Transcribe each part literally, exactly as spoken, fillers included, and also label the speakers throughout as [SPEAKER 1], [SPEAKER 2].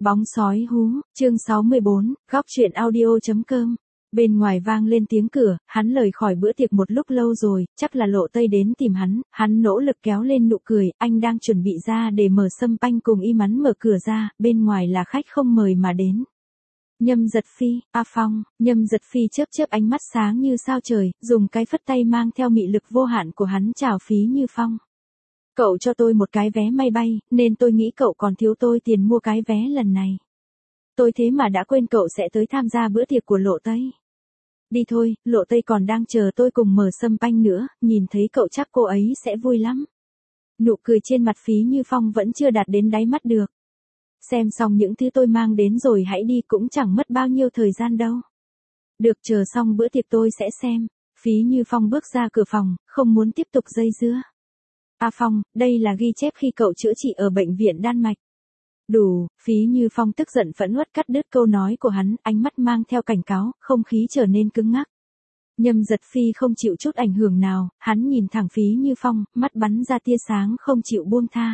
[SPEAKER 1] Bóng sói hú, chương sáu mươi bốn, góc truyện audio.com. Bên ngoài vang lên tiếng cửa, hắn lời khỏi bữa tiệc một lúc lâu rồi, chắc là Lộ Tây đến tìm hắn, hắn nỗ lực kéo lên nụ cười, anh đang chuẩn bị ra để mở sâm panh cùng Y Mắn mở cửa ra, bên ngoài là khách không mời mà đến. Nhâm Giật Phi, A Phong, Nhâm Giật Phi chớp chớp ánh mắt sáng như sao trời, dùng cái phất tay mang theo mị lực vô hạn của hắn chào Phí Như Phong. Cậu cho tôi một cái vé máy bay, nên tôi nghĩ cậu còn thiếu tôi tiền mua cái vé lần này. Tôi thế mà đã quên cậu sẽ tới tham gia bữa tiệc của Lộ Tây. Đi thôi, Lộ Tây còn đang chờ tôi cùng mở sâm panh nữa, nhìn thấy cậu chắc cô ấy sẽ vui lắm. Nụ cười trên mặt Phí Như Phong vẫn chưa đạt đến đáy mắt được. Xem xong những thứ tôi mang đến rồi hãy đi, cũng chẳng mất bao nhiêu thời gian đâu. Được, chờ xong bữa tiệc tôi sẽ xem. Phí Như Phong bước ra cửa phòng, không muốn tiếp tục dây dưa. A Phong, đây là ghi chép khi cậu chữa trị ở bệnh viện Đan Mạch. Đủ, Phí Như Phong tức giận phẫn uất cắt đứt câu nói của hắn, ánh mắt mang theo cảnh cáo, không khí trở nên cứng ngắc. Nhâm Giật Phi không chịu chút ảnh hưởng nào, hắn nhìn thẳng Phí Như Phong, mắt bắn ra tia sáng không chịu buông tha.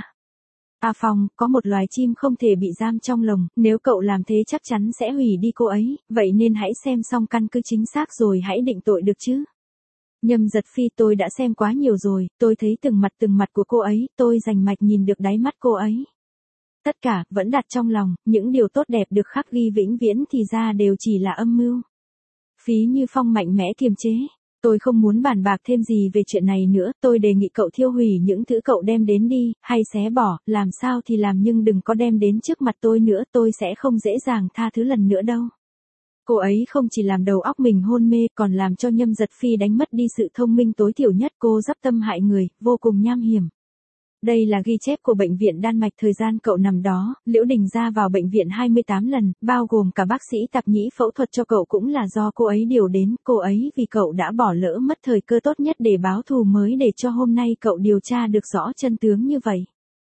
[SPEAKER 1] A Phong, có một loài chim không thể bị giam trong lồng, nếu cậu làm thế chắc chắn sẽ hủy đi cô ấy, vậy nên hãy xem xong căn cứ chính xác rồi hãy định tội được chứ. Nhâm Giật Phi, tôi đã xem quá nhiều rồi, tôi thấy từng mặt từng mặt của cô ấy, tôi rành mạch nhìn được đáy mắt cô ấy. Tất cả, vẫn đặt trong lòng, những điều tốt đẹp được khắc ghi vĩnh viễn thì ra đều chỉ là âm mưu. Phí Như Phong mạnh mẽ kiềm chế. Tôi không muốn bàn bạc thêm gì về chuyện này nữa, tôi đề nghị cậu thiêu hủy những thứ cậu đem đến đi, hay xé bỏ, làm sao thì làm nhưng đừng có đem đến trước mặt tôi nữa, tôi sẽ không dễ dàng tha thứ lần nữa đâu. Cô ấy không chỉ làm đầu óc mình hôn mê, còn làm cho Nhâm Giật Phi đánh mất đi sự thông minh tối thiểu nhất, cô dắp tâm hại người, vô cùng nham hiểm. Đây là ghi chép của bệnh viện Đan Mạch, thời gian cậu nằm đó, Liễu Đình ra vào bệnh viện hai mươi tám lần, bao gồm cả bác sĩ Tạp Nhĩ phẫu thuật cho cậu cũng là do cô ấy điều đến, cô ấy vì cậu đã bỏ lỡ mất thời cơ tốt nhất để báo thù mới để cho hôm nay cậu điều tra được rõ chân tướng như vậy.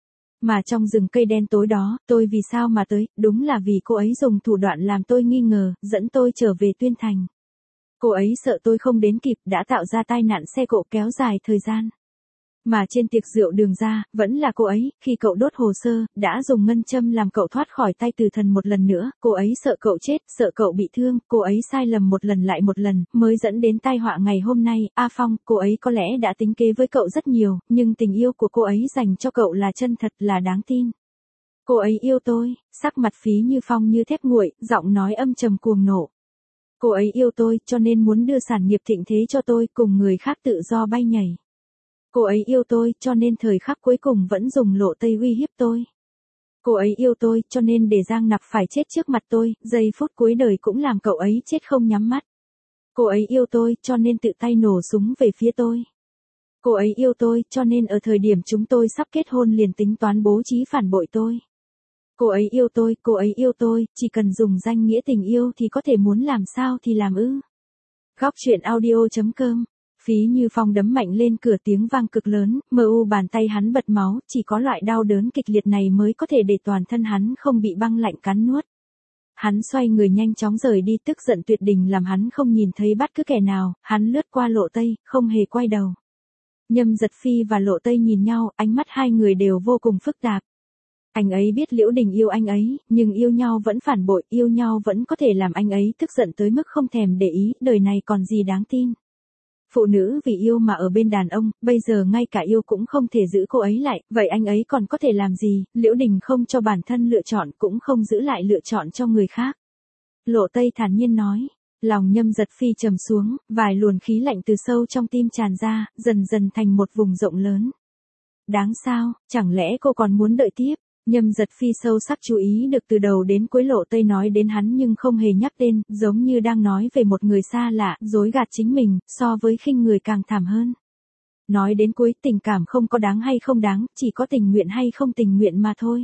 [SPEAKER 1] Mà trong rừng cây đen tối đó, tôi vì sao mà tới, đúng là vì cô ấy dùng thủ đoạn làm tôi nghi ngờ, dẫn tôi trở về Tuyên Thành. Cô ấy sợ tôi không đến kịp, đã tạo ra tai nạn xe cộ kéo dài thời gian. Mà trên tiệc rượu Đường ra, vẫn là cô ấy, khi cậu đốt hồ sơ, đã dùng ngân châm làm cậu thoát khỏi tay tử thần một lần nữa, cô ấy sợ cậu chết, sợ cậu bị thương, cô ấy sai lầm một lần lại một lần, mới dẫn đến tai họa ngày hôm nay. A Phong, cô ấy có lẽ đã tính kế với cậu rất nhiều, nhưng tình yêu của cô ấy dành cho cậu là chân thật, là đáng tin. Cô ấy yêu tôi, sắc mặt Phí Như Phong như thép nguội, giọng nói âm trầm cuồng nộ. Cô ấy yêu tôi, cho nên muốn đưa sản nghiệp thịnh thế cho tôi, cùng người khác tự do bay nhảy. Cô ấy yêu tôi, cho nên thời khắc cuối cùng vẫn dùng Lộ Tây uy hiếp tôi. Cô ấy yêu tôi, cho nên để Giang Nặc phải chết trước mặt tôi, giây phút cuối đời cũng làm cậu ấy chết không nhắm mắt. Cô ấy yêu tôi, cho nên tự tay nổ súng về phía tôi. Cô ấy yêu tôi, cho nên ở thời điểm chúng tôi sắp kết hôn liền tính toán bố trí phản bội tôi. Cô ấy yêu tôi, cô ấy yêu tôi, chỉ cần dùng danh nghĩa tình yêu thì có thể muốn làm sao thì làm ư. Góc truyện audio.com. Phí Như Phong đấm mạnh lên cửa, tiếng vang cực lớn, mờ u bàn tay hắn bật máu, chỉ có loại đau đớn kịch liệt này mới có thể để toàn thân hắn không bị băng lạnh cắn nuốt. Hắn xoay người nhanh chóng rời đi, tức giận tuyệt đỉnh làm hắn không nhìn thấy bất cứ kẻ nào, hắn lướt qua Lộ Tây, không hề quay đầu. Nhâm Giật Phi và Lộ Tây nhìn nhau, ánh mắt hai người đều vô cùng phức tạp. Anh ấy biết Liễu Đình yêu anh ấy, nhưng yêu nhau vẫn phản bội, yêu nhau vẫn có thể làm anh ấy tức giận tới mức không thèm để ý, đời này còn gì đáng tin. Phụ nữ vì yêu mà ở bên đàn ông, bây giờ ngay cả yêu cũng không thể giữ cô ấy lại, vậy anh ấy còn có thể làm gì? Liễu Đình không cho bản thân lựa chọn, cũng không giữ lại lựa chọn cho người khác. Lộ Tây thản nhiên nói. Lòng Nhâm Giật Phi trầm xuống, vài luồng khí lạnh từ sâu trong tim tràn ra, dần dần thành một vùng rộng lớn. Đáng sao, chẳng lẽ cô còn muốn đợi tiếp? Nhâm Giật Phi sâu sắc chú ý được từ đầu đến cuối Lộ Tây nói đến hắn nhưng không hề nhắc tên, giống như đang nói về một người xa lạ, dối gạt chính mình, so với khinh người càng thảm hơn. Nói đến cuối, tình cảm không có đáng hay không đáng, chỉ có tình nguyện hay không tình nguyện mà thôi.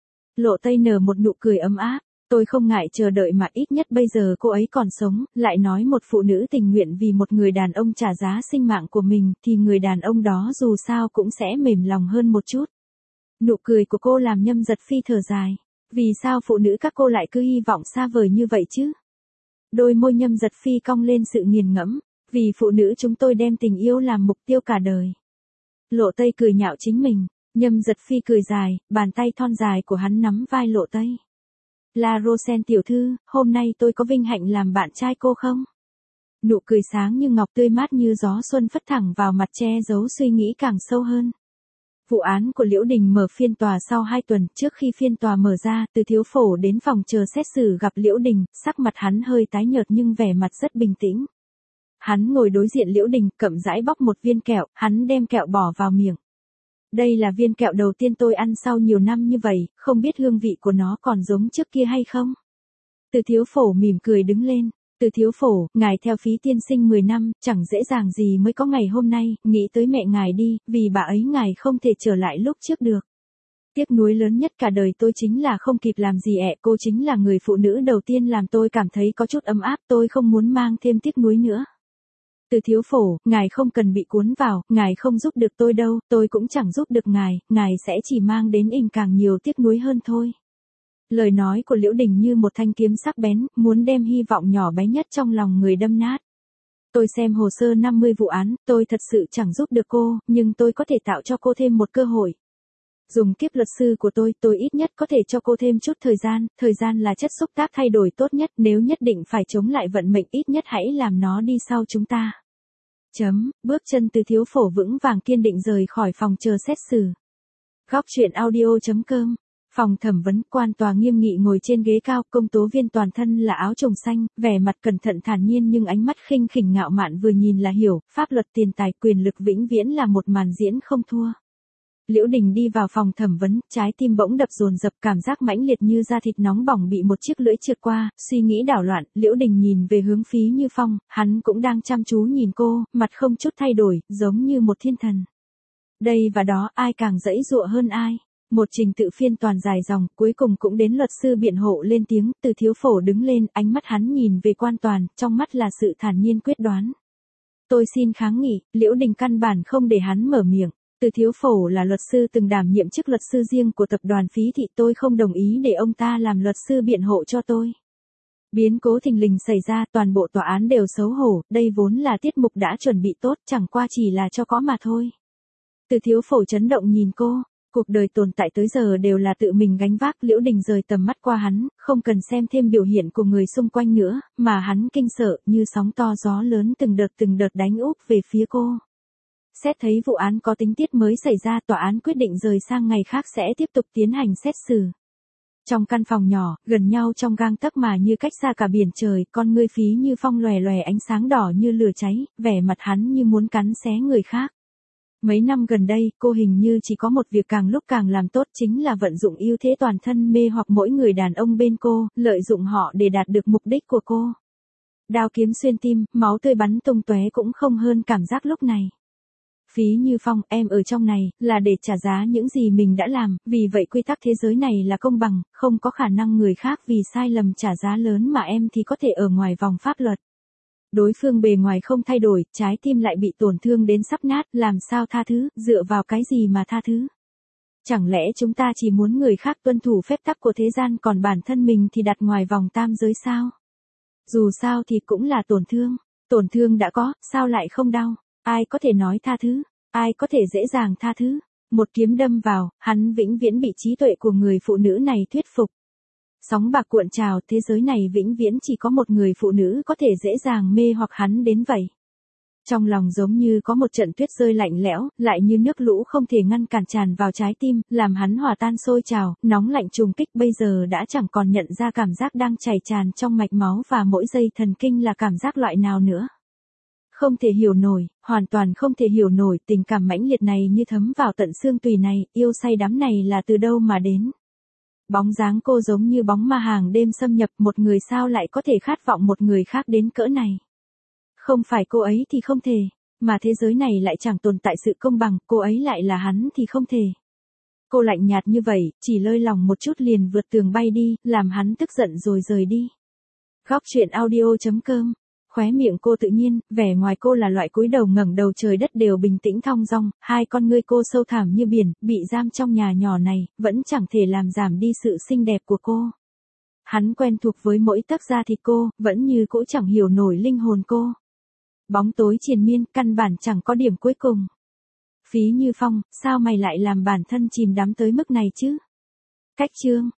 [SPEAKER 1] Lộ Tây nở một nụ cười ấm áp, tôi không ngại chờ đợi mà ít nhất bây giờ cô ấy còn sống, lại nói một phụ nữ tình nguyện vì một người đàn ông trả giá sinh mạng của mình, thì người đàn ông đó dù sao cũng sẽ mềm lòng hơn một chút. Nụ cười của cô làm Nhâm Giật Phi thở dài. Vì sao phụ nữ các cô lại cứ hy vọng xa vời như vậy chứ? Đôi môi Nhâm Giật Phi cong lên sự nghiền ngẫm. Vì phụ nữ chúng tôi đem tình yêu làm mục tiêu cả đời. Lộ Tây cười nhạo chính mình. Nhâm Giật Phi cười dài, bàn tay thon dài của hắn nắm vai Lộ Tây. La Rosen tiểu thư, hôm nay tôi có vinh hạnh làm bạn trai cô không? Nụ cười sáng như ngọc tươi mát như gió xuân phất thẳng vào mặt che giấu suy nghĩ càng sâu hơn. Vụ án của Liễu Đình mở phiên tòa sau hai tuần, trước khi phiên tòa mở ra, Từ Thiếu Phổ đến phòng chờ xét xử gặp Liễu Đình, sắc mặt hắn hơi tái nhợt nhưng vẻ mặt rất bình tĩnh. Hắn ngồi đối diện Liễu Đình, chậm rãi bóc một viên kẹo, hắn đem kẹo bỏ vào miệng. Đây là viên kẹo đầu tiên tôi ăn sau nhiều năm như vậy, không biết hương vị của nó còn giống trước kia hay không? Từ Thiếu Phổ mỉm cười đứng lên. Từ Thiếu Phổ, ngài theo Phí tiên sinh mười năm, chẳng dễ dàng gì mới có ngày hôm nay, nghĩ tới mẹ ngài đi, vì bà ấy ngài không thể trở lại lúc trước được. Tiếc nuối lớn nhất cả đời tôi chính là không kịp làm gì ẹ, cô chính là người phụ nữ đầu tiên làm tôi cảm thấy có chút ấm áp, tôi không muốn mang thêm tiếc nuối nữa. Từ Thiếu Phổ, ngài không cần bị cuốn vào, ngài không giúp được tôi đâu, tôi cũng chẳng giúp được ngài, ngài sẽ chỉ mang đến inh càng nhiều tiếc nuối hơn thôi. Lời nói của Liễu Đình như một thanh kiếm sắc bén, muốn đem hy vọng nhỏ bé nhất trong lòng người đâm nát. Tôi xem hồ sơ năm mươi vụ án, tôi thật sự chẳng giúp được cô, nhưng tôi có thể tạo cho cô thêm một cơ hội. Dùng kiếp luật sư của tôi, tôi ít nhất có thể cho cô thêm chút thời gian, thời gian là chất xúc tác thay đổi tốt nhất, nếu nhất định phải chống lại vận mệnh ít nhất hãy làm nó đi sau chúng ta. Chấm, bước chân Từ Thiếu Phổ vững vàng kiên định rời khỏi phòng chờ xét xử. Góc truyện audio chấm com. Phòng thẩm vấn, quan tòa nghiêm nghị ngồi trên ghế cao, công tố viên toàn thân là áo trùng xanh, vẻ mặt cẩn thận thản nhiên nhưng ánh mắt khinh khỉnh ngạo mạn vừa nhìn là hiểu, pháp luật tiền tài quyền lực vĩnh viễn là một màn diễn không thua. Liễu Đình đi vào phòng thẩm vấn, trái tim bỗng đập dồn dập, cảm giác mãnh liệt như da thịt nóng bỏng bị một chiếc lưỡi trượt qua, suy nghĩ đảo loạn, Liễu Đình nhìn về hướng Phí Như Phong, hắn cũng đang chăm chú nhìn cô, mặt không chút thay đổi, giống như một thiên thần. Đây và đó, ai càng dãy dụa hơn ai. Một trình tự phiên toàn dài dòng, cuối cùng cũng đến luật sư biện hộ lên tiếng, Từ Thiếu Phổ đứng lên, ánh mắt hắn nhìn về quan toàn, trong mắt là sự thản nhiên quyết đoán. Tôi xin kháng nghị, Liễu Đình căn bản không để hắn mở miệng. Từ Thiếu Phổ là luật sư từng đảm nhiệm chức luật sư riêng của tập đoàn Phí Thị, tôi không đồng ý để ông ta làm luật sư biện hộ cho tôi. Biến cố thình lình xảy ra, toàn bộ tòa án đều xấu hổ, đây vốn là tiết mục đã chuẩn bị tốt, chẳng qua chỉ là cho có mà thôi. Từ Thiếu Phổ chấn động nhìn cô. Cuộc đời tồn tại tới giờ đều là tự mình gánh vác. Liễu Đình rời tầm mắt qua hắn, không cần xem thêm biểu hiện của người xung quanh nữa, mà hắn kinh sợ, như sóng to gió lớn từng đợt từng đợt đánh úp về phía cô. Xét thấy vụ án có tính tiết mới xảy ra, tòa án quyết định rời sang ngày khác sẽ tiếp tục tiến hành xét xử. Trong căn phòng nhỏ, gần nhau trong gang tấc mà như cách xa cả biển trời, con ngươi Phí Như Phong lòe lòe ánh sáng đỏ như lửa cháy, vẻ mặt hắn như muốn cắn xé người khác. Mấy năm gần đây, cô hình như chỉ có một việc càng lúc càng làm tốt, chính là vận dụng ưu thế toàn thân mê hoặc mỗi người đàn ông bên cô, lợi dụng họ để đạt được mục đích của cô. Đao kiếm xuyên tim, máu tươi bắn tung tóe cũng không hơn cảm giác lúc này. Phí Như Phong, em ở trong này, là để trả giá những gì mình đã làm, vì vậy quy tắc thế giới này là công bằng, không có khả năng người khác vì sai lầm trả giá lớn mà em thì có thể ở ngoài vòng pháp luật. Đối phương bề ngoài không thay đổi, trái tim lại bị tổn thương đến sắp nát, làm sao tha thứ, dựa vào cái gì mà tha thứ? Chẳng lẽ chúng ta chỉ muốn người khác tuân thủ phép tắc của thế gian còn bản thân mình thì đặt ngoài vòng tam giới sao? Dù sao thì cũng là tổn thương, tổn thương đã có, sao lại không đau? Ai có thể nói tha thứ? Ai có thể dễ dàng tha thứ? Một kiếm đâm vào, hắn vĩnh viễn bị trí tuệ của người phụ nữ này thuyết phục. Sóng bạc cuộn trào, thế giới này vĩnh viễn chỉ có một người phụ nữ có thể dễ dàng mê hoặc hắn đến vậy. Trong lòng giống như có một trận tuyết rơi lạnh lẽo, lại như nước lũ không thể ngăn cản tràn vào trái tim, làm hắn hòa tan sôi trào, nóng lạnh trùng kích bây giờ đã chẳng còn nhận ra cảm giác đang chảy tràn trong mạch máu và mỗi dây thần kinh là cảm giác loại nào nữa. Không thể hiểu nổi, hoàn toàn không thể hiểu nổi, tình cảm mãnh liệt này như thấm vào tận xương tùy này, yêu say đắm này là từ đâu mà đến. Bóng dáng cô giống như bóng ma hàng đêm xâm nhập, một người sao lại có thể khát vọng một người khác đến cỡ này. Không phải cô ấy thì không thể, mà thế giới này lại chẳng tồn tại sự công bằng, cô ấy lại là hắn thì không thể. Cô lạnh nhạt như vậy, chỉ lơi lòng một chút liền vượt tường bay đi, làm hắn tức giận rồi rời đi. Góc truyện audio chấm com. Khóe miệng cô tự nhiên, vẻ ngoài cô là loại cúi đầu ngẩng đầu trời đất đều bình tĩnh thong dong, hai con ngươi cô sâu thẳm như biển, bị giam trong nhà nhỏ này, vẫn chẳng thể làm giảm đi sự xinh đẹp của cô. Hắn quen thuộc với mỗi tấc da thịt cô, vẫn như cũ chẳng hiểu nổi linh hồn cô. Bóng tối triền miên, căn bản chẳng có điểm cuối cùng. Phí Như Phong, sao mày lại làm bản thân chìm đắm tới mức này chứ? Cách chương